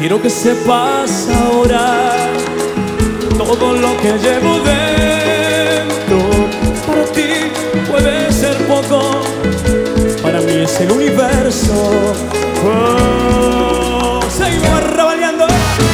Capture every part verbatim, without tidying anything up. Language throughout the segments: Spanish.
Quiero que sepas ahora todo lo que llevo dentro. Para ti puede ser poco, para mí es el universo. Oh, seguimos rabaleando.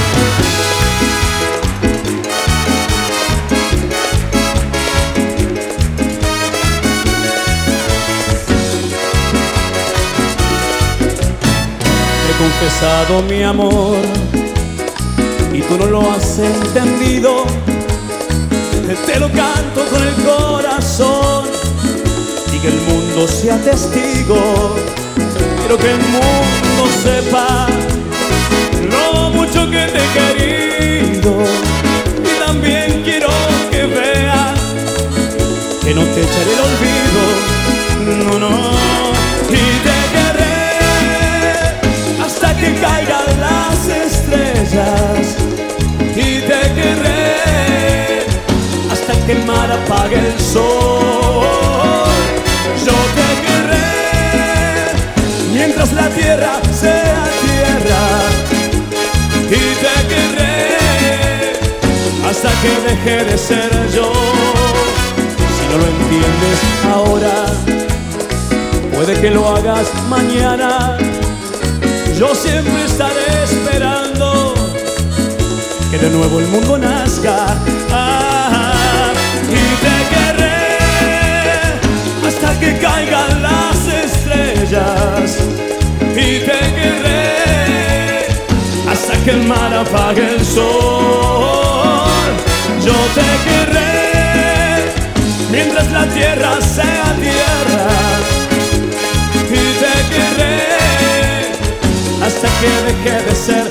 He confesado mi amor y tú no lo has entendido. Te lo canto con el corazón y que el mundo sea testigo. Quiero que el mundo sepa lo mucho que te he querido, y también quiero que veas que no te echaré el olvido. No, no. Y te querré hasta que caigan las estrellas, y te querré hasta que el mar apague el sol. Yo te querré mientras la tierra sea tierra, y te querré hasta que deje de ser yo. Si no lo entiendes ahora, puede que lo hagas mañana. Yo siempre estaré esperando que de nuevo el mundo nazca. Ah, y te querré hasta que caigan las estrellas, y te querré hasta que el mar apague el sol. Yo te querré mientras la tierra sea tierra, y te querré hasta que deje de ser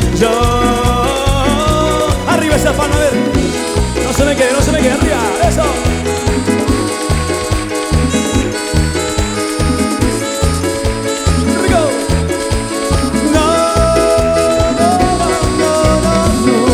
yo. Arriba esa palma, a ver. No se me quede, no se me quede, arriba. Eso. Here we go. No, no, no, no, no.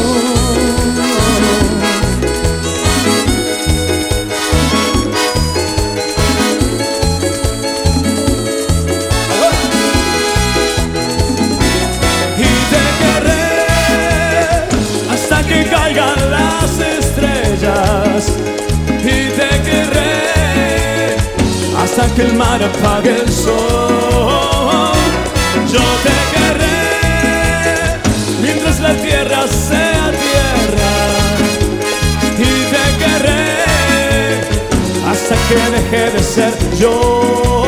Que caigan las estrellas, y te querré hasta que el mar apague el sol. Yo te querré mientras la tierra sea tierra, y te querré hasta que deje de ser yo.